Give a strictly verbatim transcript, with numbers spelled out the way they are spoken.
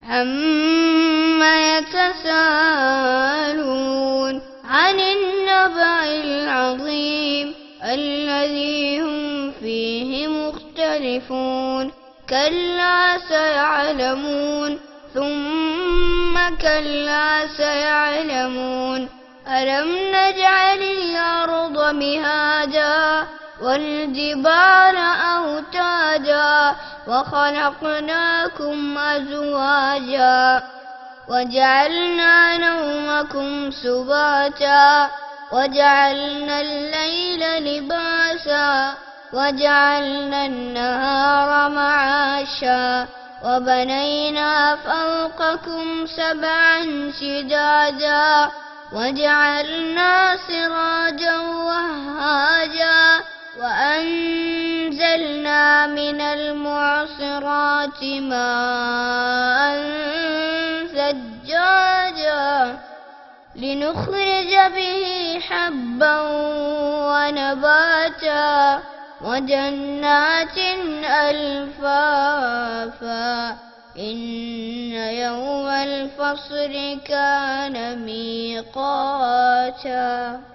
عما يتساءلون عن النبأ العظيم الذي هم فيه مختلفون كلا سيعلمون ثم كلا سيعلمون ألم نجعل الأرض مهادا والجبال أوتادا وخلقناكم أزواجا وجعلنا نومكم سباتا وجعلنا الليل لباسا وجعلنا النهار معاشا وبنينا فوقكم سبعا شدادا وجعلنا سراجا وهاجا وأنزلنا من المعصرات ماء ثجاجا لنخرج به حبا ونباتا وجنات ألفافا إن يوم الفصل كان ميقاتا.